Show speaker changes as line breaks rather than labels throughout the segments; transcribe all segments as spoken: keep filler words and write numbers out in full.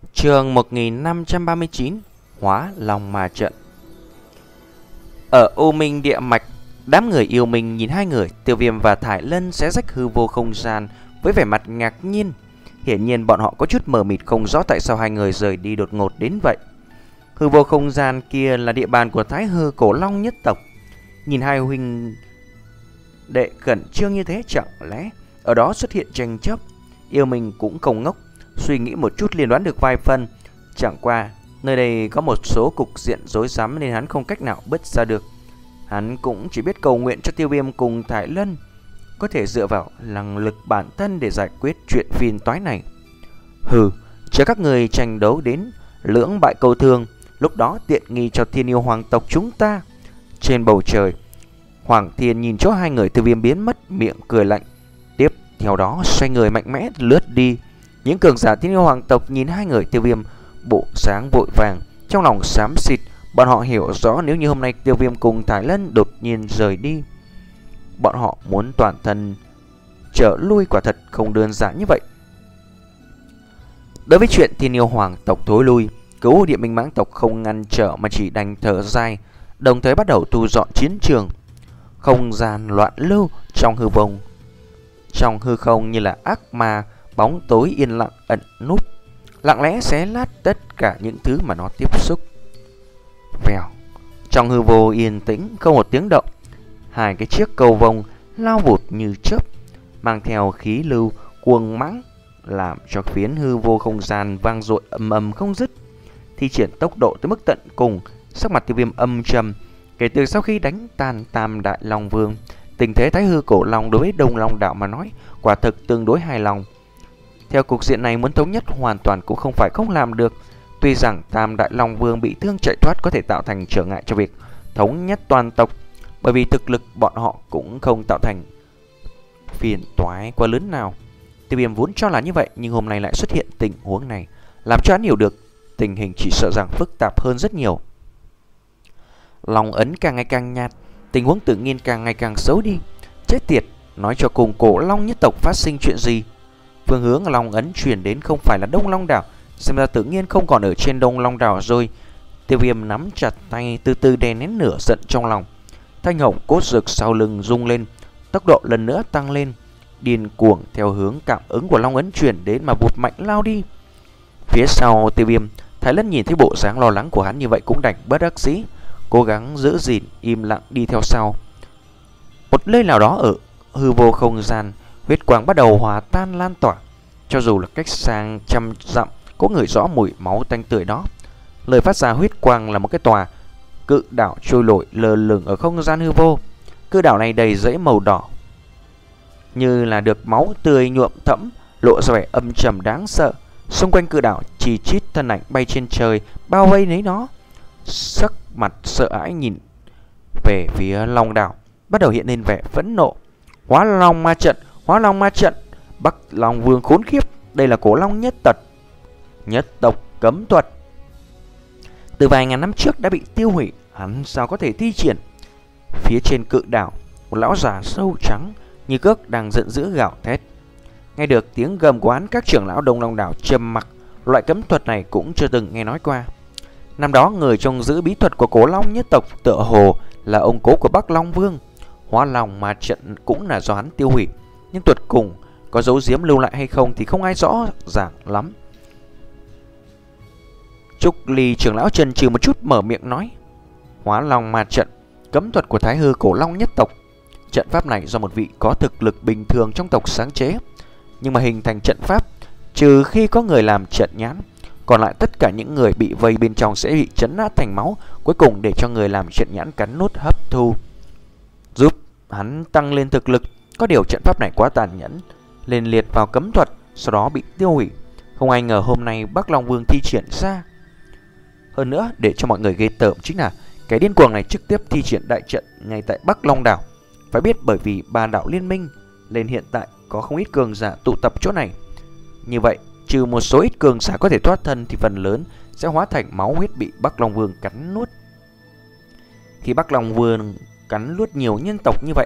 Chương một nghìn năm trăm ba mươi chín, Hóa Long Ma Trận. Ở U Minh Địa Mạch, đám người yêu mình nhìn hai người Tiêu Viêm và Thải Lân xé rách hư vô không gian với vẻ mặt ngạc nhiên. Hiển nhiên bọn họ có chút mờ mịt không rõ tại sao hai người rời đi đột ngột đến vậy. Hư vô không gian kia là địa bàn của Thái Hư Cổ Long nhất tộc. Nhìn hai huynh đệ khẩn trương như thế, chẳng lẽ ở đó xuất hiện tranh chấp? Yêu mình cũng không ngốc, suy nghĩ một chút liền đoán được vài phần. Chẳng qua nơi đây có một số cục diện rối rắm nên hắn không cách nào bứt ra được. Hắn cũng chỉ biết cầu nguyện cho Tiêu Viêm cùng Thải Lân có thể dựa vào năng lực bản thân để giải quyết chuyện phiền toái này. Hừ, chờ các người tranh đấu đến lưỡng bại câu thương, lúc đó tiện nghi cho Thiên Yêu Hoàng tộc chúng ta. Trên bầu trời, Hoàng Thiên nhìn chỗ hai người Tiêu Viêm biến mất, miệng cười lạnh. Tiếp theo đó xoay người mạnh mẽ lướt đi. Những cường giả Thiên Yêu Hoàng tộc nhìn hai người Tiêu Viêm bộ sáng vội vàng, trong lòng xám xịt. Bọn họ hiểu rõ nếu như hôm nay Tiêu Viêm cùng Thải Lân đột nhiên rời đi, bọn họ muốn toàn thân trở lui quả thật không đơn giản như vậy. Đối với chuyện Thiên Yêu Hoàng tộc thối lui, Cửu Địa Minh Mãng tộc không ngăn trở mà chỉ đành thở dài, đồng thời bắt đầu thu dọn chiến trường. Không gian loạn lưu trong hư vông, trong hư không như là ác ma, bóng tối yên lặng ẩn núp, lặng lẽ xé lát tất cả những thứ mà nó tiếp xúc. Vèo, trong hư vô yên tĩnh không một tiếng động, hai cái chiếc cầu vồng lao vụt như chớp, mang theo khí lưu cuồng mãnh, làm cho phiến hư vô không gian vang dội ầm ầm không dứt. Thi triển tốc độ tới mức tận cùng, sắc mặt Tiêu Viêm âm trầm. Kể từ sau khi đánh tan Tam Đại Long Vương, tình thế Thái Hư Cổ Long đối với Đông Long Đạo mà nói quả thực tương đối hài lòng. Theo cục diện này, muốn thống nhất hoàn toàn cũng không phải không làm được. Tuy rằng Tam Đại Long Vương bị thương chạy thoát có thể tạo thành trở ngại cho việc thống nhất toàn tộc, bởi vì thực lực bọn họ cũng không tạo thành phiền toái quá lớn nào. Tiêu Viêm vốn cho là như vậy, nhưng hôm nay lại xuất hiện tình huống này, làm cho hắn hiểu được tình hình chỉ sợ rằng phức tạp hơn rất nhiều. Long ấn càng ngày càng nhạt, tình huống tự nhiên càng ngày càng xấu đi. Chết tiệt, nói cho cùng Cổ Long nhất tộc phát sinh chuyện gì? Phương hướng Long ấn chuyển đến không phải là Đông Long Đảo, xem ra tự nhiên không còn ở trên Đông Long Đảo rồi. Tiêu Viêm nắm chặt tay, từ từ đè nén nửa giận trong lòng. Thanh hồng cốt rực sau lưng rung lên, tốc độ lần nữa tăng lên, điên cuồng theo hướng cảm ứng của Long ấn chuyển đến mà vụt mạnh lao đi. Phía sau Tiêu Viêm, Thái Lân nhìn thấy bộ dáng lo lắng của hắn như vậy cũng đành bất đắc dĩ, cố gắng giữ gìn im lặng đi theo sau. Một nơi nào đó ở hư vô không gian, huyết quang bắt đầu hòa tan lan tỏa. Cho dù là cách sang trăm dặm có người rõ mùi máu tanh tưởi đó. Lời phát ra huyết quang là một cái tòa cự đảo trôi nổi lơ lửng ở không gian hư vô. Cự đảo này đầy rẫy màu đỏ, như là được máu tươi nhuộm thẫm, lộ ra vẻ âm trầm đáng sợ. Xung quanh cự đảo chi chít thân ảnh bay trên trời, bao vây lấy nó. Sắc mặt sợ hãi nhìn về phía Long đảo, bắt đầu hiện lên vẻ phẫn nộ. Hóa Long Ma Trận, Hóa Long Ma Trận, Bắc Long Vương khốn khiếp, đây là Cổ Long nhất tật nhất tộc cấm thuật, từ vài ngàn năm trước đã bị tiêu hủy, hắn sao có thể thi triển? Phía trên cự đảo, một lão già sâu trắng như cước đang giận dữ gào thét. Nghe được tiếng gầm của hắn, các trưởng lão Đông Long đảo trầm mặc. Loại cấm thuật này cũng chưa từng nghe nói qua. Năm đó người trông giữ bí thuật của Cổ Long nhất tộc tựa hồ là ông cố của Bắc Long Vương. Hóa Long Ma Trận cũng là do hắn tiêu hủy, nhưng tuyệt cùng có dấu giếm lưu lại hay không thì không ai rõ ràng lắm. Trúc Ly trưởng lão chần chừ một chút mở miệng nói: Hóa Long Ma Trận, cấm thuật của Thái Hư Cổ Long nhất tộc. Trận pháp này do một vị có thực lực bình thường trong tộc sáng chế, nhưng mà hình thành trận pháp, trừ khi có người làm trận nhãn, còn lại tất cả những người bị vây bên trong sẽ bị chấn nát thành máu, cuối cùng để cho người làm trận nhãn cắn nốt hấp thu, giúp hắn tăng lên thực lực. Có điều trận pháp này quá tàn nhẫn, lên liệt vào cấm thuật, sau đó bị tiêu hủy. Không ai ngờ hôm nay Bắc Long Vương thi triển ra. Hơn nữa, để cho mọi người ghê tởm chính là cái điên cuồng này trực tiếp thi triển đại trận ngay tại Bắc Long đảo. Phải biết bởi vì ba đảo liên minh lên hiện tại có không ít cường giả tụ tập chỗ này. Như vậy, trừ một số ít cường giả có thể thoát thân thì phần lớn sẽ hóa thành máu huyết bị Bắc Long Vương cắn nuốt. Khi Bắc Long Vương cắn nuốt nhiều nhân tộc như vậy,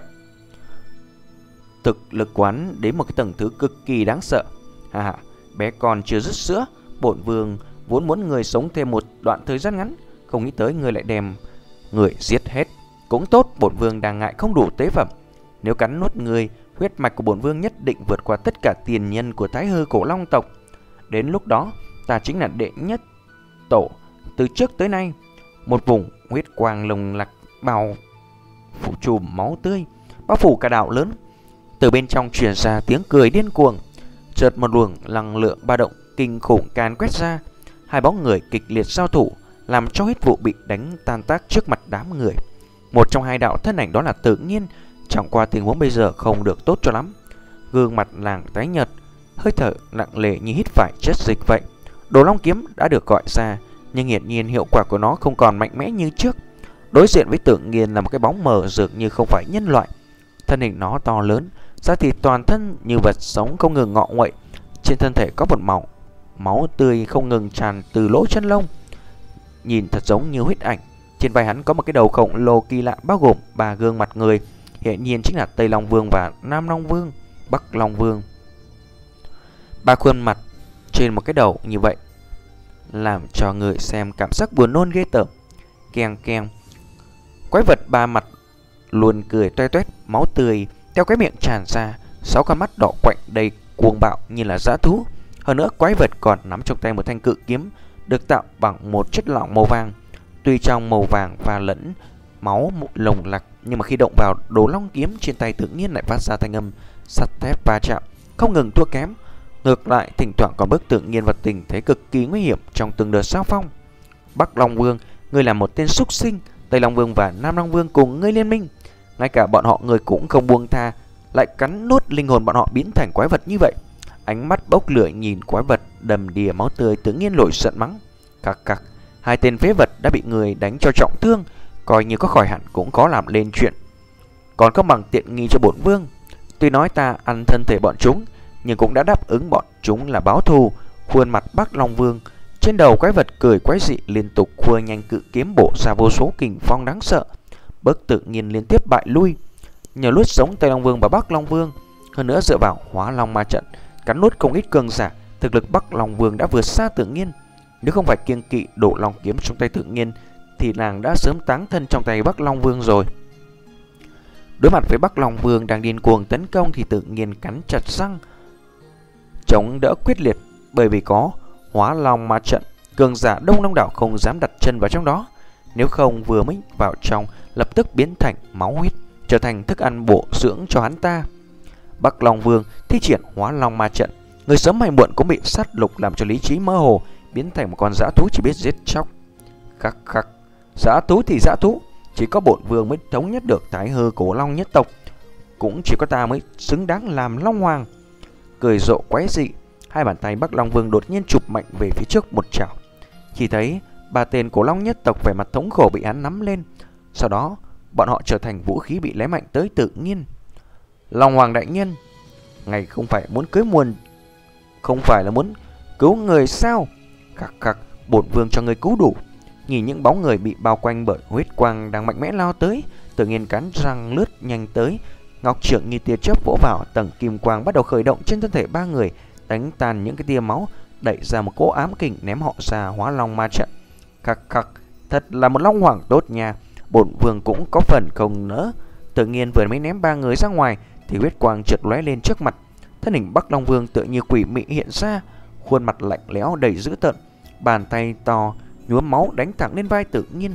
thực lực quán đến một cái tầng thứ cực kỳ đáng sợ. Hà hà, bé con chưa dứt sữa Bổn vương vốn muốn người sống thêm một đoạn thời gian ngắn, không nghĩ tới người lại đem người giết hết. Cũng tốt, bổn vương đang ngại không đủ tế phẩm. Nếu cắn nuốt người, huyết mạch của bổn vương nhất định vượt qua tất cả tiền nhân của Thái Hư Cổ Long tộc. Đến lúc đó, ta chính là đệ nhất tổ từ trước tới nay. Một vùng huyết quang lồng lặc bao phủ trùm máu tươi, bao phủ cả đảo lớn. Từ bên trong truyền ra tiếng cười điên cuồng. Chợt một luồng năng lượng ba động kinh khủng càn quét ra. Hai bóng người kịch liệt giao thủ, làm cho huyết vụ bị đánh tan tác trước mặt đám người. Một trong hai đạo thân ảnh đó là Tự Nhiên. Chẳng qua tình huống bây giờ không được tốt cho lắm. Gương mặt nàng tái nhợt, hơi thở nặng nề như hít phải chất dịch vậy. Đồ Long kiếm đã được gọi ra, nhưng hiển nhiên hiệu quả của nó không còn mạnh mẽ như trước. Đối diện với Tự Nhiên là một cái bóng mờ dường như không phải nhân loại. Thân hình nó to lớn, da thịt toàn thân như vật sống không ngừng ngọ nguậy. Trên thân thể có một màu máu tươi không ngừng tràn từ lỗ chân lông, nhìn thật giống như huyết ảnh. Trên vai hắn có một cái đầu khổng lồ kỳ lạ bao gồm ba gương mặt người, hiện nhiên chính là Tây Long Vương và Nam Long Vương, Bắc Long Vương. Ba khuôn mặt trên một cái đầu như vậy làm cho người xem cảm giác buồn nôn ghê tởm. Keng keng, quái vật ba mặt luôn cười toe toét, máu tươi theo cái miệng tràn ra, sáu con mắt đỏ quạnh đầy cuồng bạo như là dã thú. Hơn nữa, quái vật còn nắm trong tay một thanh cự kiếm được tạo bằng một chất lỏng màu vàng. Tuy trong màu vàng và lẫn máu lồng lặc, nhưng mà khi động vào Đồ Long kiếm trên tay Tự Nhiên lại phát ra thanh âm sắt thép va chạm, không ngừng thua kém. Ngược lại, thỉnh thoảng còn bước Tự Nhiên vào tình thế cực kỳ nguy hiểm trong từng đợt giao phong. Bắc Long Vương, ngươi là một tên súc sinh. Tây Long Vương và Nam Long Vương cùng ngươi liên minh, ngay cả bọn họ ngươi cũng không buông tha, lại cắn nuốt linh hồn bọn họ biến thành quái vật như vậy. Ánh mắt bốc lửa nhìn quái vật đầm đìa máu tươi, Tự Nhiên nổi giận mắng: cặc cặc, hai tên phế vật đã bị người đánh cho trọng thương, coi như có khỏi hẳn cũng có làm lên chuyện, còn không bằng tiện nghi cho bổn vương. Tuy nói ta ăn thân thể bọn chúng, nhưng cũng đã đáp ứng bọn chúng là báo thù. Khuôn mặt Bắc Long Vương, trên đầu quái vật cười quái dị, liên tục khua nhanh cự kiếm bổ ra vô số kình phong đáng sợ, bức Tự Nhiên liên tiếp bại lui. Nhờ nuốt sống Tây Long Vương và Bắc Long Vương, hơn nữa dựa vào Hóa Long ma trận cắn nuốt không ít cường giả, thực lực Bắc Long Vương đã vượt xa Tự Nhiên. Nếu không phải kiêng kỵ Đồ Long kiếm trong tay Tự Nhiên, thì nàng đã sớm táng thân trong tay Bắc Long Vương rồi. Đối mặt với Bắc Long Vương đang điên cuồng tấn công thì Tự Nhiên cắn chặt răng chống đỡ quyết liệt, bởi vì có Hóa Long ma trận, cường giả đông đông đảo không dám đặt chân vào trong đó. Nếu không vừa mới vào trong, lập tức biến thành máu huyết, trở thành thức ăn bổ dưỡng cho hắn ta. Bắc Long Vương thi triển Hóa Long ma trận, người sớm hay muộn cũng bị sát lục làm cho lý trí mơ hồ, biến thành một con dã thú chỉ biết giết chóc. Khắc khắc, dã thú thì dã thú, chỉ có bổn vương mới thống nhất được Thái Hư Cổ Long nhất tộc, cũng chỉ có ta mới xứng đáng làm Long Hoàng. Cười rộ quái dị, hai bàn tay Bắc Long Vương đột nhiên chụp mạnh về phía trước một chảo. Chỉ thấy ba tên Cổ Long nhất tộc vẻ mặt thống khổ bị hắn nắm lên, sau đó bọn họ trở thành vũ khí bị lém mạnh tới Tự Nhiên. Long Hoàng đại nhân, ngài không phải muốn cưới muôn, không phải là muốn cứu người sao? Khắc khắc, bổn vương cho người cứu đủ. Nhìn những bóng người bị bao quanh bởi huyết quang đang mạnh mẽ lao tới, Tự Nhiên cắn răng lướt nhanh tới, ngọc trượng như tia chớp vỗ vào, tầng kim quang bắt đầu khởi động trên thân thể ba người, đánh tan những cái tia máu, đẩy ra một cỗ ám kình ném họ ra Hóa Long ma trận. Khắc khắc, thật là một Long Hoàng tốt nha, bổn vương cũng có phần không nỡ. Tự Nhiên vừa mới ném ba người ra ngoài thì huyết quang chợt lóe lên trước mặt, thân hình Bắc Long Vương tựa như quỷ mị hiện ra, khuôn mặt lạnh lẽo đầy dữ tợn, bàn tay to nhuốm máu đánh thẳng lên vai Tự Nhiên.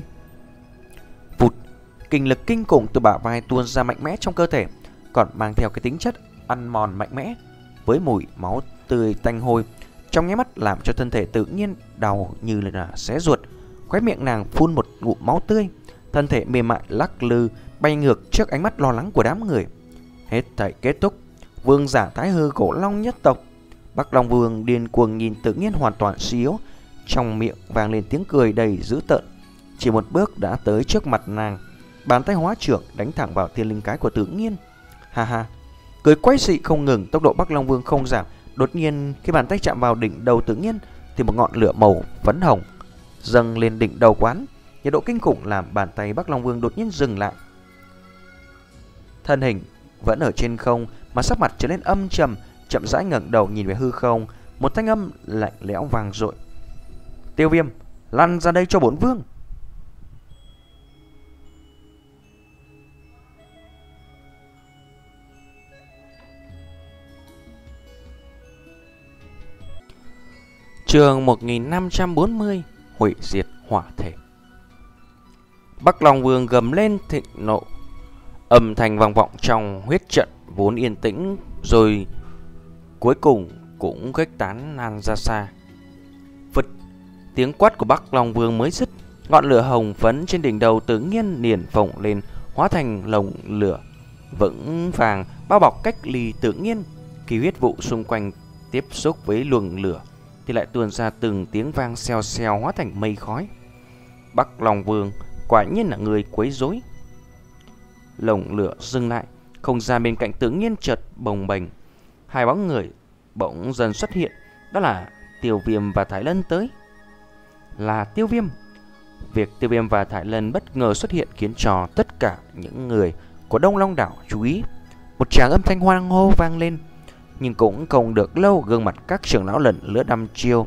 Vụt, kinh lực kinh khủng từ bả vai tuôn ra mạnh mẽ trong cơ thể, còn mang theo cái tính chất ăn mòn mạnh mẽ, với mùi máu tươi tanh hôi, trong nháy mắt làm cho thân thể Tự Nhiên đau như là xé ruột. Khóe miệng nàng phun một ngụm máu tươi, thân thể mềm mại lắc lư bay ngược trước ánh mắt lo lắng của đám người. Hết thảy kết thúc, vương giả Thái Hư Cổ Long nhất tộc. Bắc Long Vương điên cuồng nhìn Tự Nhiên hoàn toàn suy yếu, trong miệng vang lên tiếng cười đầy dữ tợn. Chỉ một bước đã tới trước mặt nàng, bàn tay hóa trưởng đánh thẳng vào thiên linh cái của Tự Nhiên. Ha ha, cười quái dị không ngừng, tốc độ Bắc Long Vương không giảm. Đột nhiên khi bàn tay chạm vào đỉnh đầu Tự Nhiên thì một ngọn lửa màu phấn hồng dâng lên đỉnh đầu quán, nhiệt độ kinh khủng làm bàn tay Bắc Long Vương đột nhiên dừng lại. Thân hình vẫn ở trên không mà sắc mặt trở nên âm trầm, chậm rãi ngẩng đầu nhìn về hư không, một thanh âm lạnh lẽo vang dội. Tiêu Viêm, lăn ra đây cho bổn vương. Chương một nghìn năm trăm bốn mươi, hủy diệt hỏa thể. Bắc Long Vương gầm lên thịnh nộ, âm thanh vang vọng trong huyết trận vốn yên tĩnh, rồi cuối cùng cũng khuếch tán lan ra xa. Phật, tiếng quát của Bắc Long Vương mới dứt, ngọn lửa hồng phấn trên đỉnh đầu tự nhiên liền phồng lên, hóa thành lồng lửa vững vàng bao bọc cách ly tự nhiên. Khi huyết vụ xung quanh tiếp xúc với luồng lửa thì lại tuôn ra từng tiếng vang xèo xèo hóa thành mây khói. Bắc Long Vương quả nhiên là người quấy rối. Lồng lửa dừng lại, không gian bên cạnh tự nhiên chợt bồng bềnh, hai bóng người bỗng dần xuất hiện, đó là Tiêu Viêm và Thái Lân tới. Là Tiêu Viêm. Việc Tiêu Viêm và Thái Lân bất ngờ xuất hiện khiến cho tất cả những người của Đông Long đảo chú ý. Một tràng âm thanh hoang hô vang lên, nhưng cũng không được lâu, gương mặt các trưởng lão lần lnữa đăm chiêu.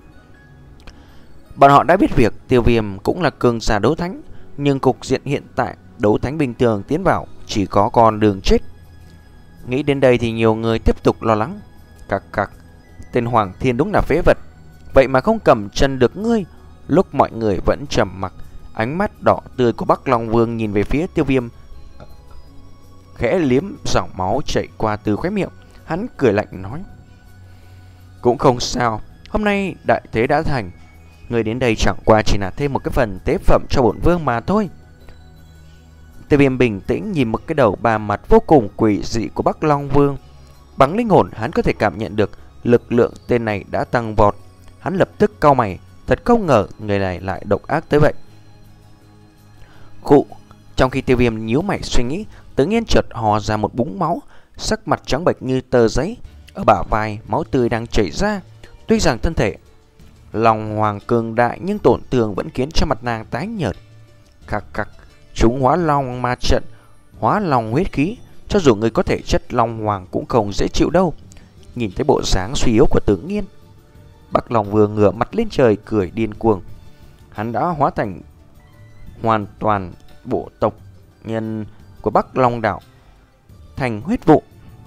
Bọn họ đã biết việc Tiêu Viêm cũng là cường giả đấu thánh, nhưng cục diện hiện tại đấu thánh bình thường tiến vào chỉ có con đường chết. Nghĩ đến đây thì nhiều người tiếp tục lo lắng. Cặc cặc, tên Hoàng Thiên đúng là phế vật, vậy mà không cầm chân được ngươi. Lúc mọi người vẫn trầm mặc, ánh mắt đỏ tươi của Bắc Long Vương nhìn về phía Tiêu Viêm, khẽ liếm dòng máu chảy qua từ khóe miệng. Hắn cười lạnh nói: cũng không sao, hôm nay đại thế đã thành, người đến đây chẳng qua chỉ là thêm một cái phần tế phẩm cho bổn vương mà thôi. Tiêu Viêm bình tĩnh nhìn một cái đầu ba mặt vô cùng quỷ dị của Bắc Long Vương. Bằng linh hồn hắn có thể cảm nhận được lực lượng tên này đã tăng vọt. Hắn lập tức cau mày, thật không ngờ người này lại độc ác tới vậy. Khụ, trong khi Tiêu Viêm nhíu mày suy nghĩ, tự nhiên chợt hò ra một búng máu, sắc mặt trắng bệch như tờ giấy, ở bả vai máu tươi đang chảy ra. Tuy rằng thân thể Long Hoàng cường đại nhưng tổn thương vẫn khiến cho mặt nàng tái nhợt. Khắc khắc, chúng hóa long ma trận, hóa long huyết khí, cho dù người có thể chất Long Hoàng cũng không dễ chịu đâu. Nhìn thấy bộ dáng suy yếu của Tử Nghiên, Bắc Long Vương ngửa mặt lên trời cười điên cuồng. Hắn đã hóa thành hoàn toàn bộ tộc nhân của Bắc Long đảo thành huyết vụ.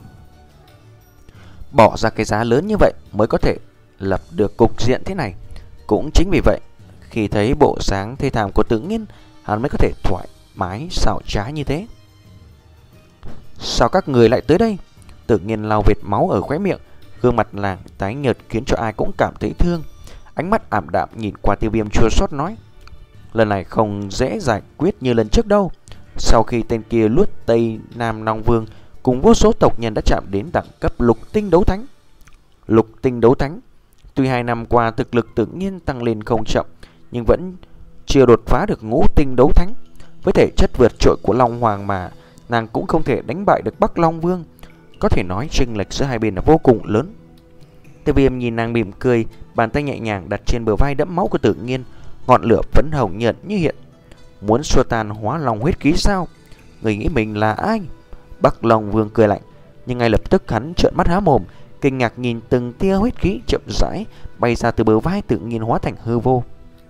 Bỏ ra cái giá lớn như vậy mới có thể lập được cục diện thế này. Cũng chính vì vậy, khi thấy bộ dáng thê thảm của Tử Nghiên, hắn mới có thể thoải mái xảo trá như thế. Sao các người lại tới đây? Tử Nghiên lau vệt máu ở khóe miệng, gương mặt nàng tái nhợt khiến cho ai cũng cảm thấy thương. Ánh mắt ảm đạm nhìn qua Tiêu Viêm chua xót nói: lần này không dễ giải quyết như lần trước đâu. Sau khi tên kia luốt Tây Nam Long Vương cùng vô số tộc nhân đã chạm đến đẳng cấp lục tinh đấu thánh. Lục tinh đấu thánh, tuy hai năm qua thực lực tự nhiên tăng lên không chậm, nhưng vẫn chưa đột phá được ngũ tinh đấu thánh. Với thể chất vượt trội của Long Hoàng mà nàng cũng không thể đánh bại được Bắc Long Vương. Có thể nói chênh lệch giữa hai bên là vô cùng lớn. Tiêu Viêm nhìn nàng mỉm cười, bàn tay nhẹ nhàng đặt trên bờ vai đẫm máu của Tử Nghiên, ngọn lửa phấn hồng nhợt như hiện. Muốn xua tan hóa long huyết khí sao? Người nghĩ mình là ai? Bắc Long Vương cười lạnh, nhưng ngay lập tức hắn trợn mắt há mồm, kinh ngạc nhìn từng tia huyết khí chậm rãi bay ra từ bờ vai Tử Nghiên hóa thành hư vô.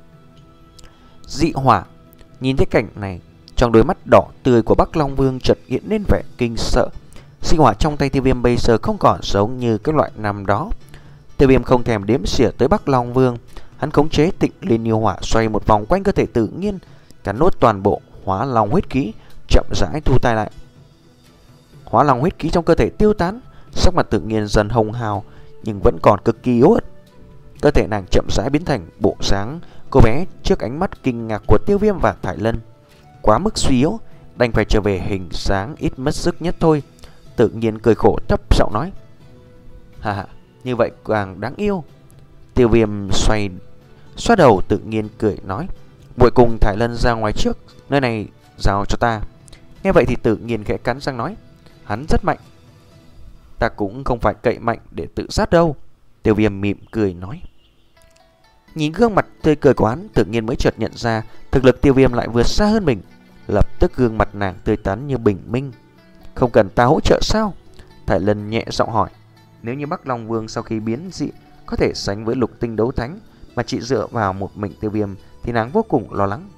Dị hỏa. Nhìn thấy cảnh này, trong đôi mắt đỏ tươi của Bắc Long Vương chợt hiện lên vẻ kinh sợ. Dị hỏa trong tay Tiêu Viêm bây giờ không còn giống như cái loại năm đó. Tiêu Viêm không thèm đếm xỉa tới Bắc Long Vương, hắn khống chế Tịnh Liên Yêu Hỏa xoay một vòng quanh cơ thể Tử Nghiên, cắn nốt toàn bộ hóa long huyết khí, chậm rãi thu tay lại. Hóa long huyết khí trong cơ thể tiêu tán, sắc mặt Tử Nghiên dần hồng hào nhưng vẫn còn cực kỳ yếu ớt. Cơ thể nàng chậm rãi biến thành bộ dáng cô bé trước ánh mắt kinh ngạc của Tiêu Viêm và Thải Lân. Quá mức suy yếu, đành phải trở về hình dáng ít mất sức nhất thôi. Tự nhiên cười khổ thấp giọng nói: hà hà, như vậy càng đáng yêu. Tiêu Viêm xoay xoa đầu, tự nhiên cười nói: muội cùng Thải Lân ra ngoài trước, nơi này giao cho ta. Nghe vậy thì tự nhiên khẽ cắn răng nói: hắn rất mạnh, ta cũng không phải cậy mạnh để tự sát đâu. Tiêu Viêm mỉm cười nói. Nhìn gương mặt tươi cười của hắn, tự nhiên mới chợt nhận ra thực lực Tiêu Viêm lại vượt xa hơn mình. Lập tức gương mặt nàng tươi tắn như bình minh. Không cần ta hỗ trợ sao? Thải Lân nhẹ giọng hỏi. Nếu như Bắc Long Vương sau khi biến dị có thể sánh với lục tinh đấu thánh, mà chỉ dựa vào một mình Tiêu Viêm thì nàng vô cùng lo lắng.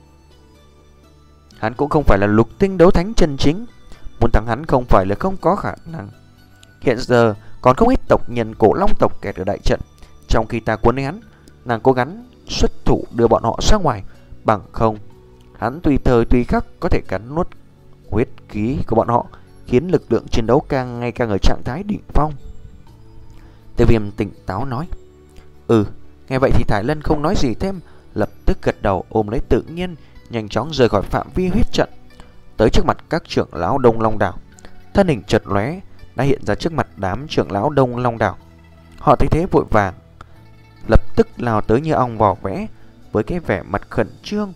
Hắn cũng không phải là lục tinh đấu thánh chân chính, muốn thắng hắn không phải là không có khả năng. Hiện giờ còn không ít tộc nhân Cổ Long tộc kẹt ở đại trận, trong khi ta cuốn lấy hắn, nàng cố gắng xuất thủ đưa bọn họ ra ngoài, bằng không hắn tùy thời tùy khắc có thể cắn nuốt huyết khí của bọn họ, khiến lực lượng chiến đấu càng ngày càng ở trạng thái đỉnh phong. Tiêu Viêm tỉnh táo nói. Ừ, nghe vậy thì Thái Lân không nói gì thêm, lập tức gật đầu ôm lấy Tự Nhiên, nhanh chóng rời khỏi phạm vi huyết trận, tới trước mặt các trưởng lão Đông Long Đảo. Thân hình chợt lóe đã hiện ra trước mặt đám trưởng lão Đông Long Đảo. Họ thấy thế vội vàng lập tức lao tới như ong vò vẽ, với cái vẻ mặt khẩn trương.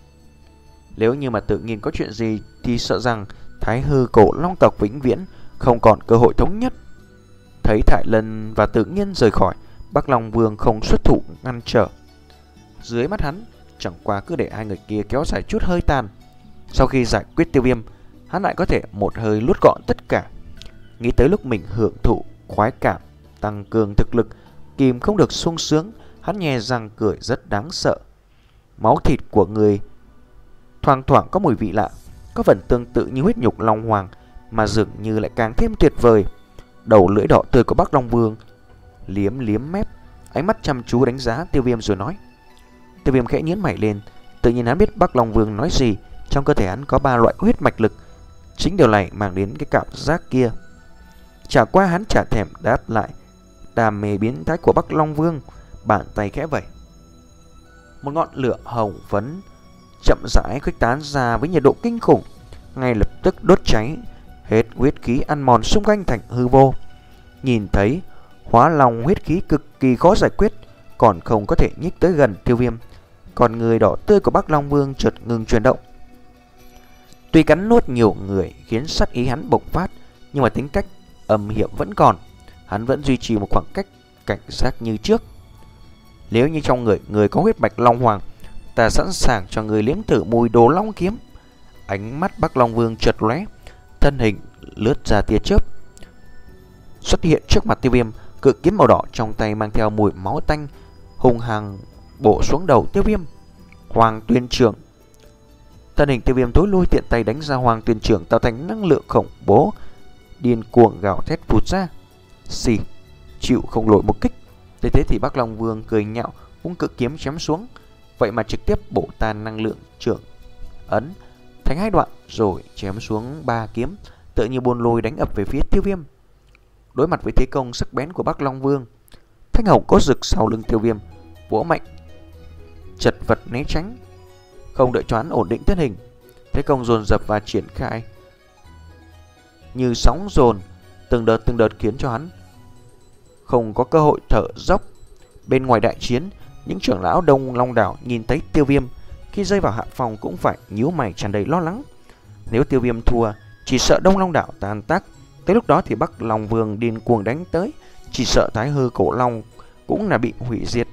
Nếu như mà Tự Nhiên có chuyện gì thì sợ rằng Thái Hư Cổ Long tộc vĩnh viễn không còn cơ hội thống nhất. Thấy Thái Lân và Tự Nhiên rời khỏi, Bắc Long Vương không xuất thủ ngăn trở. Dưới mắt hắn chẳng qua cứ để hai người kia kéo dài chút hơi tàn. Sau khi giải quyết Tiêu Viêm, hắn lại có thể một hơi lút gọn tất cả. Nghĩ tới lúc mình hưởng thụ khoái cảm, tăng cường thực lực, kìm không được sung sướng, hắn nhè răng cười rất đáng sợ. Máu thịt của người thoang thoảng có mùi vị lạ, có phần tương tự như huyết nhục Long Hoàng, mà dường như lại càng thêm tuyệt vời. Đầu lưỡi đỏ tươi của Bắc Long Vương liếm liếm mép, ánh mắt chăm chú đánh giá Tiêu Viêm rồi nói. Tiêu Viêm khẽ nhướng mày lên, tự nhiên hắn biết Bắc Long Vương nói gì. Trong cơ thể hắn có ba loại huyết mạch lực, chính điều này mang đến cái cảm giác kia. Chả qua hắn chả thèm đáp lại đam mê biến thái của Bắc Long Vương, bàn tay khẽ vẩy, một ngọn lửa hồng phấn chậm rãi khuếch tán ra với nhiệt độ kinh khủng, ngay lập tức đốt cháy hết huyết khí ăn mòn xung quanh thành hư vô. Nhìn thấy hóa long huyết khí cực kỳ khó giải quyết, còn không có thể nhích tới gần Tiêu Viêm, còn người đỏ tươi của Bắc Long Vương chợt ngừng chuyển động. Tuy cắn nuốt nhiều người khiến sát ý hắn bộc phát, nhưng mà tính cách âm hiểm vẫn còn. Hắn vẫn duy trì một khoảng cách cảnh giác như trước. Nếu như trong người người có huyết mạch Long Hoàng, ta sẵn sàng cho người liếm thử mùi đồ long kiếm. Ánh mắt Bắc Long Vương chợt lóe, thân hình lướt ra tia chớp, xuất hiện trước mặt Tiêu Viêm. Cự kiếm màu đỏ trong tay mang theo mùi máu tanh hung hăng bổ xuống đầu Tiêu Viêm. Hoàng Tuyên Trưởng. Thân hình Tiêu Viêm tối lui, tiện tay đánh ra Hoàng Tuyên Trưởng, tạo thành năng lượng khủng bố điên cuồng gào thét vụt ra. Xì, chịu không nổi một kích. Thế thế thì Bắc Long Vương cười nhạo, vung cự kiếm chém xuống, vậy mà trực tiếp bổ tan năng lượng trưởng ấn thành hai đoạn, rồi chém xuống ba kiếm, tự như buôn lôi đánh ập về phía Tiêu Viêm. Đối mặt với thế công sắc bén của Bắc Long Vương, thanh hồng có rực sau lưng Tiêu Viêm vỗ mạnh, chật vật né tránh, không đợi choán ổn định thân hình. Thế công dồn dập và triển khai như sóng dồn, từng đợt từng đợt khiến cho hắn không có cơ hội thở dốc. Bên ngoài đại chiến, những trưởng lão Đông Long Đảo nhìn thấy Tiêu Viêm khi rơi vào hạ phòng cũng phải nhíu mày tràn đầy lo lắng. Nếu Tiêu Viêm thua, chỉ sợ Đông Long Đảo tan tác. Tới lúc đó thì Bắc Long Vương điên cuồng đánh tới, chỉ sợ Thái Hư Cổ Long cũng là bị hủy diệt.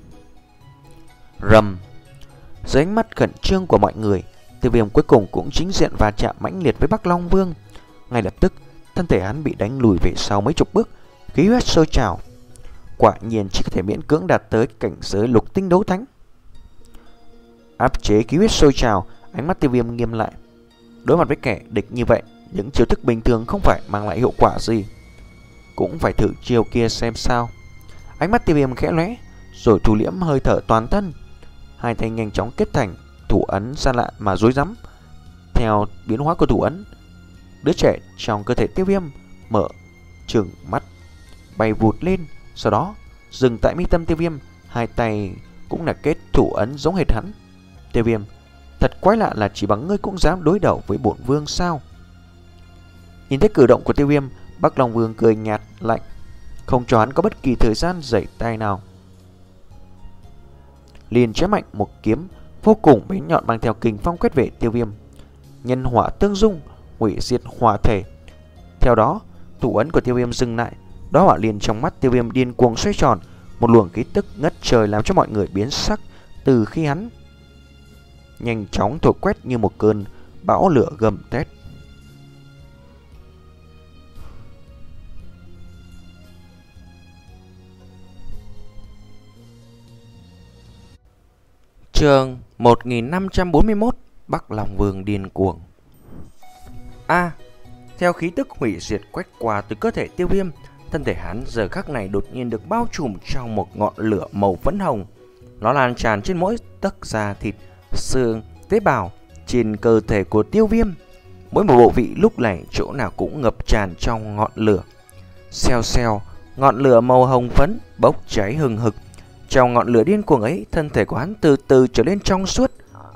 Rầm. Dưới ánh mắt khẩn trương của mọi người, Tiêu Viêm cuối cùng cũng chính diện và chạm mãnh liệt với Bắc Long Vương. Ngay lập tức, thân thể hắn bị đánh lùi về sau mấy chục bước, khí huyết sôi trào. Quả nhiên chỉ có thể miễn cưỡng đạt tới cảnh giới lục tinh đấu thánh. Áp chế khí huyết sôi trào, ánh mắt Tiêu Viêm nghiêm lại. Đối mặt với kẻ địch như vậy, những chiêu thức bình thường không phải mang lại hiệu quả gì, cũng phải thử chiêu kia xem sao. Ánh mắt Tiêu Viêm khẽ lóe, rồi thu liễm hơi thở toàn thân. Hai tay nhanh chóng kết thành thủ ấn xa lạ mà rối rắm. Theo biến hóa của thủ ấn, đứa trẻ trong cơ thể Tiêu Viêm mở trừng mắt, bay vụt lên, sau đó dừng tại mi tâm Tiêu Viêm. Hai tay cũng là kết thủ ấn giống hệt hắn. Tiêu Viêm, thật quái lạ là chỉ bằng ngươi cũng dám đối đầu với bổn vương sao? Nhìn thấy cử động của Tiêu Viêm, Bắc Long Vương cười nhạt lạnh, không cho hắn có bất kỳ thời gian giãy tay nào, liền chém mạnh một kiếm vô cùng bén nhọn mang theo kình phong quét về Tiêu Viêm. Nhân hỏa tương dung, hủy diệt hỏa thể. Theo đó, thủ ấn của Tiêu Viêm dừng lại, đó hỏa liền trong mắt Tiêu Viêm điên cuồng xoay tròn, một luồng khí tức ngất trời làm cho mọi người biến sắc. Từ khi hắn nhanh chóng thổi quét như một cơn bão lửa gầm thét. Chương một nghìn năm trăm bốn mươi mốt. Bắc Long Vương điên cuồng. A. À, theo khí tức hủy diệt quét qua từ cơ thể Tiêu Viêm, thân thể hắn giờ khắc này đột nhiên được bao trùm trong một ngọn lửa màu phấn hồng. Nó lan tràn trên mỗi tấc da thịt, xương, tế bào trên cơ thể của Tiêu Viêm. Mỗi một bộ vị lúc này chỗ nào cũng ngập tràn trong ngọn lửa. Xèo xèo, ngọn lửa màu hồng phấn bốc cháy hừng hực. Trong ngọn lửa điên cuồng ấy, thân thể của hắn từ từ trở nên trong suốt.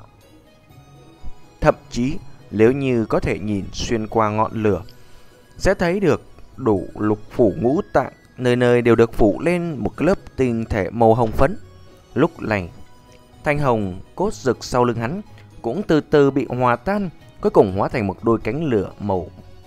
Thậm chí, nếu như có thể nhìn xuyên qua ngọn lửa, sẽ thấy được đủ lục phủ ngũ tạng, nơi nơi đều được phủ lên một lớp tinh thể màu hồng phấn. Lúc này, thanh hồng cốt rực sau lưng hắn cũng từ từ bị hòa tan, cuối cùng hóa thành một đôi cánh lửa màu.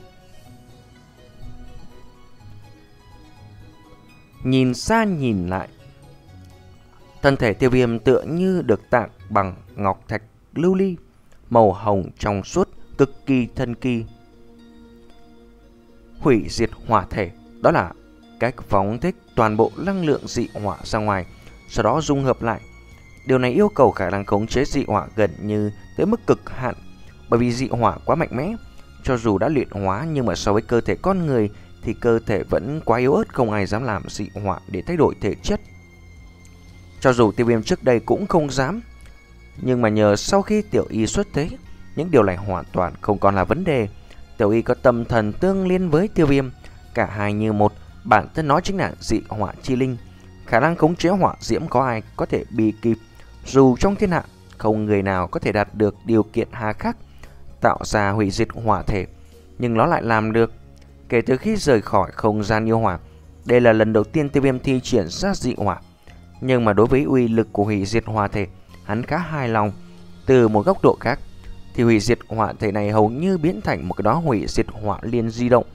Nhìn xa nhìn lại, thân thể Tiêu Viêm tựa như được tạc bằng ngọc thạch lưu ly, màu hồng trong suốt, cực kỳ thân kỳ. Hủy diệt hỏa thể, đó là cách phóng thích toàn bộ năng lượng dị hỏa ra ngoài, sau đó dung hợp lại. Điều này yêu cầu khả năng khống chế dị hỏa gần như tới mức cực hạn, bởi vì dị hỏa quá mạnh mẽ. Cho dù đã luyện hóa nhưng mà so với cơ thể con người thì cơ thể vẫn quá yếu ớt, không ai dám làm dị hỏa để thay đổi thể chất. Cho dù Tiêu Viêm trước đây cũng không dám, nhưng mà nhờ sau khi Tiểu Y xuất thế, những điều này hoàn toàn không còn là vấn đề. Tiểu Y có tâm thần tương liên với Tiêu Viêm, cả hai như một, bản thân nó chính là dị hỏa chi linh. Khả năng khống chế hỏa diễm có ai có thể bị kịp, dù trong thiên hạ không người nào có thể đạt được điều kiện hà khắc tạo ra hủy diệt hỏa thể, nhưng nó lại làm được. Kể từ khi rời khỏi không gian yêu hỏa, đây là lần đầu tiên Tiêu Viêm thi triển ra dị hỏa. Nhưng mà đối với uy lực của hủy diệt hỏa thể, hắn khá hài lòng. Từ một góc độ khác thì hủy diệt hỏa thể này hầu như biến thành một cái đó hủy diệt hỏa liên di động.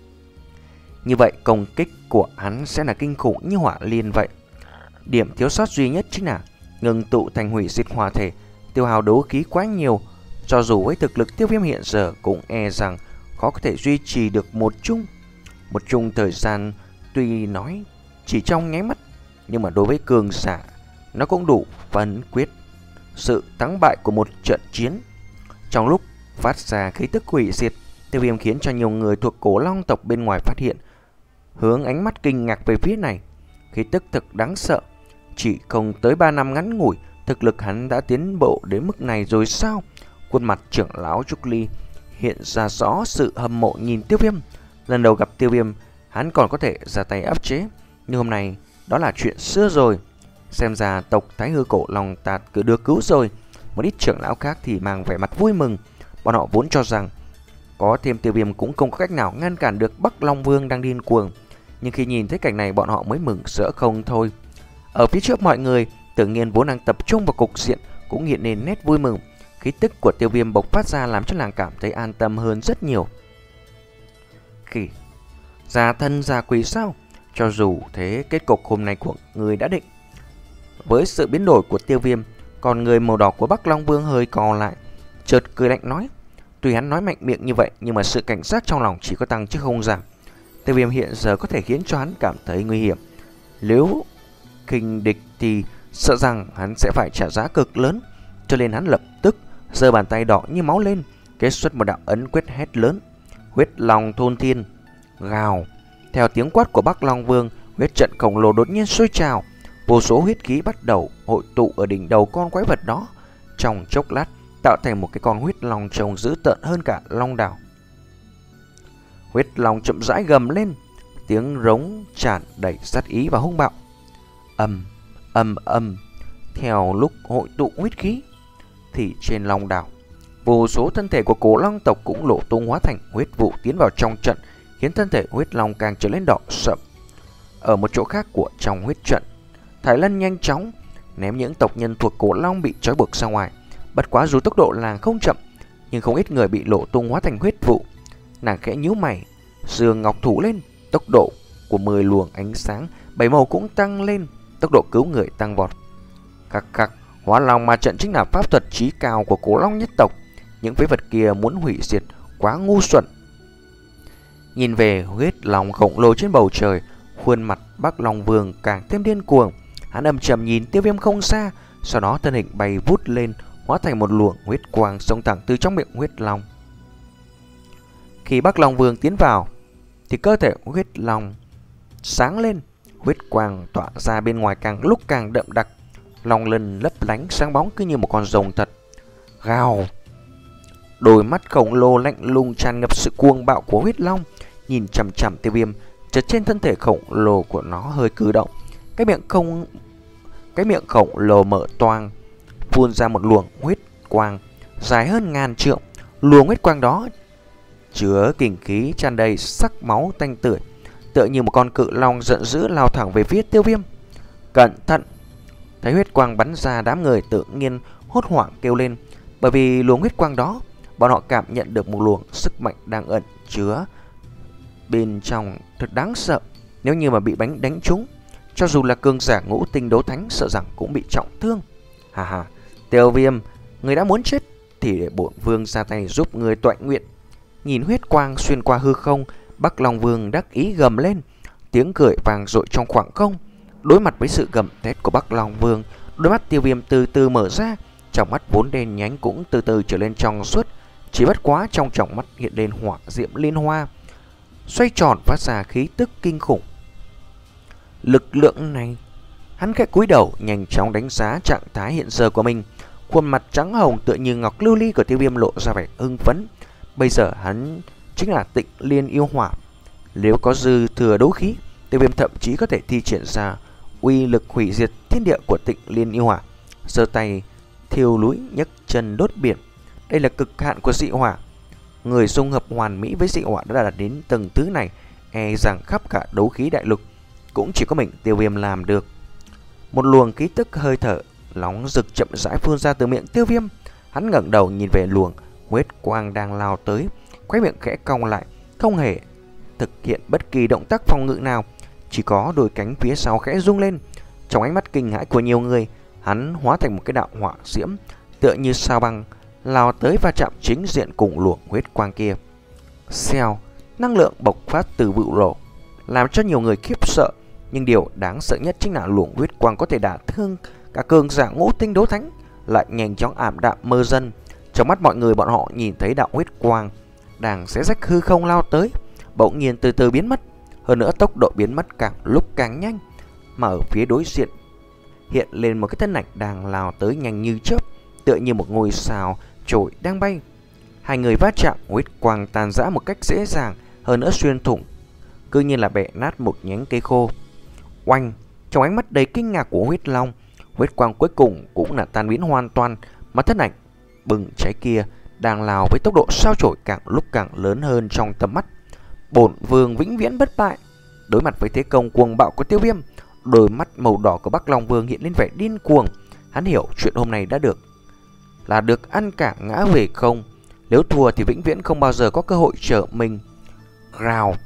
Như vậy công kích của hắn sẽ là kinh khủng như hỏa liên vậy. Điểm thiếu sót duy nhất chính là ngừng tụ thành hủy diệt hỏa thể, tiêu hao đấu khí quá nhiều. Cho dù với thực lực Tiêu Viêm hiện giờ cũng e rằng khó có thể duy trì được một chung Một chung thời gian tuy nói chỉ trong nháy mắt, nhưng mà đối với cường giả nó cũng đủ phân quyết sự thắng bại của một trận chiến. Trong lúc phát ra khí tức hủy diệt, Tiêu Viêm khiến cho nhiều người thuộc Cổ Long tộc bên ngoài phát hiện, hướng ánh mắt kinh ngạc về phía này. Khí tức thực đáng sợ. Chỉ không tới ba năm ngắn ngủi, thực lực hắn đã tiến bộ đến mức này rồi sao? Khuôn mặt trưởng lão Trúc Ly hiện ra rõ sự hâm mộ nhìn Tiêu Viêm. Lần đầu gặp Tiêu Viêm, hắn còn có thể ra tay áp chế, nhưng hôm nay đó là chuyện xưa rồi. Xem ra tộc Thái Hư Cổ Long Tạt cứ được cứu rồi. Một ít trưởng lão khác thì mang vẻ mặt vui mừng. Bọn họ vốn cho rằng có thêm Tiêu Viêm cũng không có cách nào ngăn cản được Bắc Long Vương đang điên cuồng, nhưng khi nhìn thấy cảnh này bọn họ mới mừng rỡ không thôi. Ở phía trước mọi người, Tưởng Nghiên vốn đang tập trung vào cục diện cũng hiện lên nét vui mừng. Khí tức của Tiêu Viêm bộc phát ra làm cho nàng cảm thấy an tâm hơn rất nhiều. Khi già thân già quỷ sao? Cho dù thế, kết cục hôm nay của người đã định. Với sự biến đổi của Tiêu Viêm, còn người màu đỏ của Bắc Long Vương hơi co lại, chợt cười lạnh nói. Tuy hắn nói mạnh miệng như vậy, nhưng mà sự cảnh giác trong lòng chỉ có tăng chứ không giảm. Tiêu Viêm hiện giờ có thể khiến cho hắn cảm thấy nguy hiểm. Nếu khinh địch thì sợ rằng hắn sẽ phải trả giá cực lớn. Cho nên hắn lập tức giơ bàn tay đỏ như máu lên, kết xuất một đạo ấn quyết hét lớn. Huyết Long thôn thiên. Gào. Theo tiếng quát của Bắc Long Vương, huyết trận khổng lồ đột nhiên sôi trào. Vô số huyết khí bắt đầu hội tụ ở đỉnh đầu con quái vật đó. Trong chốc lát tạo thành một cái con huyết long trông dữ tợn hơn cả long đảo. Huyết long chậm rãi gầm lên, tiếng rống tràn đầy sát ý và hung bạo. Ầm ầm ầm. Theo lúc hội tụ huyết khí thì trên long đảo, vô số thân thể của Cổ Long tộc cũng nổ tung hóa thành huyết vụ tiến vào trong trận, khiến thân thể huyết long càng trở lên đỏ sậm. Ở một chỗ khác của trong huyết trận, Thái Lân nhanh chóng ném những tộc nhân thuộc Cổ Long bị trói buộc ra ngoài. Bất quá dù tốc độ nàng không chậm, nhưng không ít người bị nổ tung hóa thành huyết vụ. Nàng khẽ nhíu mày, giương ngọc thủ lên, tốc độ của mười luồng ánh sáng bảy màu cũng tăng lên, tốc độ cứu người tăng vọt. Khắc khắc, hóa long ma trận chính là pháp thuật chí cao của Cổ Long nhất tộc. Những phế vật kia muốn hủy diệt quá ngu xuẩn. Nhìn về huyết long khổng lồ trên bầu trời, khuôn mặt Bắc Long Vương càng thêm điên cuồng. Hắn âm trầm nhìn Tiêu Viêm không xa, Sau đó thân hình bay vút lên, hóa thành một luồng huyết quang xông thẳng từ trong miệng huyết long. Khi Bắc Long Vương tiến vào thì cơ thể huyết long sáng lên, huyết quang tỏa ra bên ngoài càng lúc càng đậm đặc, long lân lấp lánh sáng bóng cứ như một con rồng thật. Gào! Đôi mắt khổng lồ lạnh lùng tràn ngập sự cuồng bạo của huyết long, nhìn chằm chằm Tiêu Viêm. Chợt trên thân thể khổng lồ của nó hơi cử động, cái miệng không cái miệng khổng lồ mở toang, phun ra một luồng huyết quang dài hơn ngàn trượng. Luồng huyết quang đó chứa kình khí tràn đầy sắc máu tanh tưởi, tựa như một con cự long giận dữ lao thẳng về phía Tiêu Viêm. Cẩn thận! Thấy huyết quang bắn ra, đám người tự nhiên hốt hoảng kêu lên, bởi vì luồng huyết quang đó, bọn họ cảm nhận được một luồng sức mạnh đang ẩn chứa bên trong thật đáng sợ. Nếu như mà bị bánh đánh trúng, cho dù là cường giả ngũ tinh đấu thánh sợ rằng cũng bị trọng thương. Hà hà, Tiêu Viêm, người đã muốn chết thì để bổn vương ra tay giúp người toại nguyện. Nhìn huyết quang xuyên qua hư không, Bắc Long Vương đắc ý gầm lên, tiếng cười vang dội trong khoảng không. Đối mặt với sự gầm thét của Bắc Long Vương, đôi mắt Tiêu Viêm từ từ mở ra, trong mắt vốn đen nhánh cũng từ từ trở lên trong suốt. Chỉ bất quá trong tròng mắt hiện lên hỏa diệm liên hoa, xoay tròn phát ra khí tức kinh khủng. Lực lượng này, hắn khẽ cúi đầu nhanh chóng đánh giá trạng thái hiện giờ của mình. Khuôn mặt trắng hồng tựa như ngọc lưu ly của Tiêu Viêm lộ ra vẻ hưng phấn. Bây giờ hắn chính là Tịnh Liên yêu hỏa. Nếu có dư thừa đấu khí, Tiêu Viêm thậm chí có thể thi triển ra uy lực hủy diệt thiên địa của Tịnh Liên yêu hỏa. Giơ tay thiêu núi, nhấc chân đốt biển. Đây là cực hạn của dị hỏa. Người dung hợp hoàn mỹ với dị hỏa đã đạt đến tầng thứ này, e rằng khắp cả đấu khí đại lục cũng chỉ có mình Tiêu Viêm làm được. Một luồng khí tức hơi thở nóng rực chậm rãi phun ra từ miệng Tiêu Viêm. Hắn ngẩng đầu nhìn về luồng huyết quang đang lao tới, khóe miệng khẽ cong lại, không hề thực hiện bất kỳ động tác phòng ngự nào, chỉ có đôi cánh phía sau khẽ rung lên. Trong ánh mắt kinh hãi của nhiều người, hắn hóa thành một cái đạo hỏa diễm, tựa như sao băng lao tới và chạm chính diện cùng luồng huyết quang kia. Xèo, năng lượng bộc phát từ vụ nổ làm cho nhiều người khiếp sợ, nhưng điều đáng sợ nhất chính là luồng huyết quang có thể đả thương cả cường giả ngũ tinh đấu thánh lại nhanh chóng ảm đạm mơ dần. Trong mắt mọi người, bọn họ nhìn thấy đạo huyết quang đang xé rách hư không lao tới, bỗng nhiên từ từ biến mất. Hơn nữa tốc độ biến mất càng lúc càng nhanh, mà ở phía đối diện hiện lên một cái thân ảnh đang lao tới nhanh như chớp, tựa như một ngôi sao trổi đang bay. Hai người va chạm, huyết quang tàn rã một cách dễ dàng, hơn nữa xuyên thủng, cứ như là bẻ nát một nhánh cây khô. Oanh! Trong ánh mắt đầy kinh ngạc của huyết long, huyết quang cuối cùng cũng là tan biến hoàn toàn, mà thân ảnh bừng cháy kia đang lao với tốc độ sao chổi càng lúc càng lớn hơn trong tầm mắt. Bổn vương vĩnh viễn bất bại. Đối mặt với thế công cuồng bạo của Tiêu Viêm, đôi mắt màu đỏ của Bắc Long Vương hiện lên vẻ điên cuồng. Hắn hiểu chuyện hôm nay đã được là được ăn cả ngã về không. Nếu thua thì vĩnh viễn không bao giờ có cơ hội trở mình. Rào!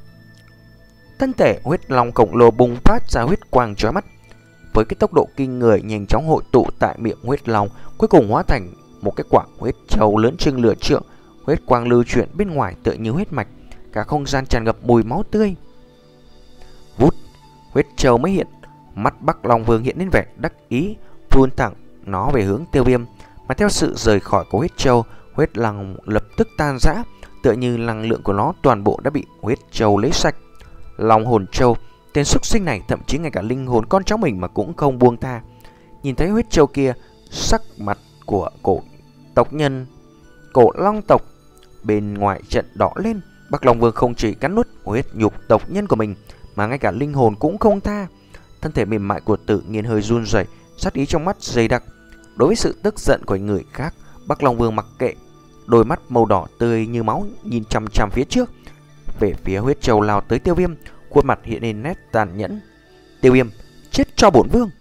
Thân thể huyết long khổng lồ bùng phát ra huyết quang chói mắt, với cái tốc độ kinh người nhanh chóng hội tụ tại miệng huyết long, cuối cùng hóa thành một cái quả huyết châu lớn chừng lửa trượng. Huyết quang lưu chuyển bên ngoài tựa như huyết mạch, cả không gian tràn ngập mùi máu tươi. Vút! Huyết châu mới hiện, mắt Bắc Long Vương hiện lên vẻ đắc ý, vươn thẳng nó về hướng Tiêu Viêm. Mà theo sự rời khỏi của huyết châu, huyết long lập tức tan rã, tựa như năng lượng của nó toàn bộ đã bị huyết châu lấy sạch. Long hồn châu, tên súc sinh này thậm chí ngay cả linh hồn con cháu mình mà cũng không buông tha. Nhìn thấy huyết châu kia, sắc mặt của cổ tộc nhân, cổ long tộc bên ngoài trận đỏ lên. Bắc Long Vương không chỉ cắn nuốt huyết nhục tộc nhân của mình, mà ngay cả linh hồn cũng không tha. Thân thể mềm mại của Tự Nhiên hơi run rẩy, sát ý trong mắt dày đặc. Đối với sự tức giận của người khác, Bắc Long Vương mặc kệ, đôi mắt màu đỏ tươi như máu nhìn chằm chằm phía trước, về phía huyết châu lao tới Tiêu Viêm, khuôn mặt hiện lên nét tàn nhẫn. Tiêu Viêm, chết cho bổn vương!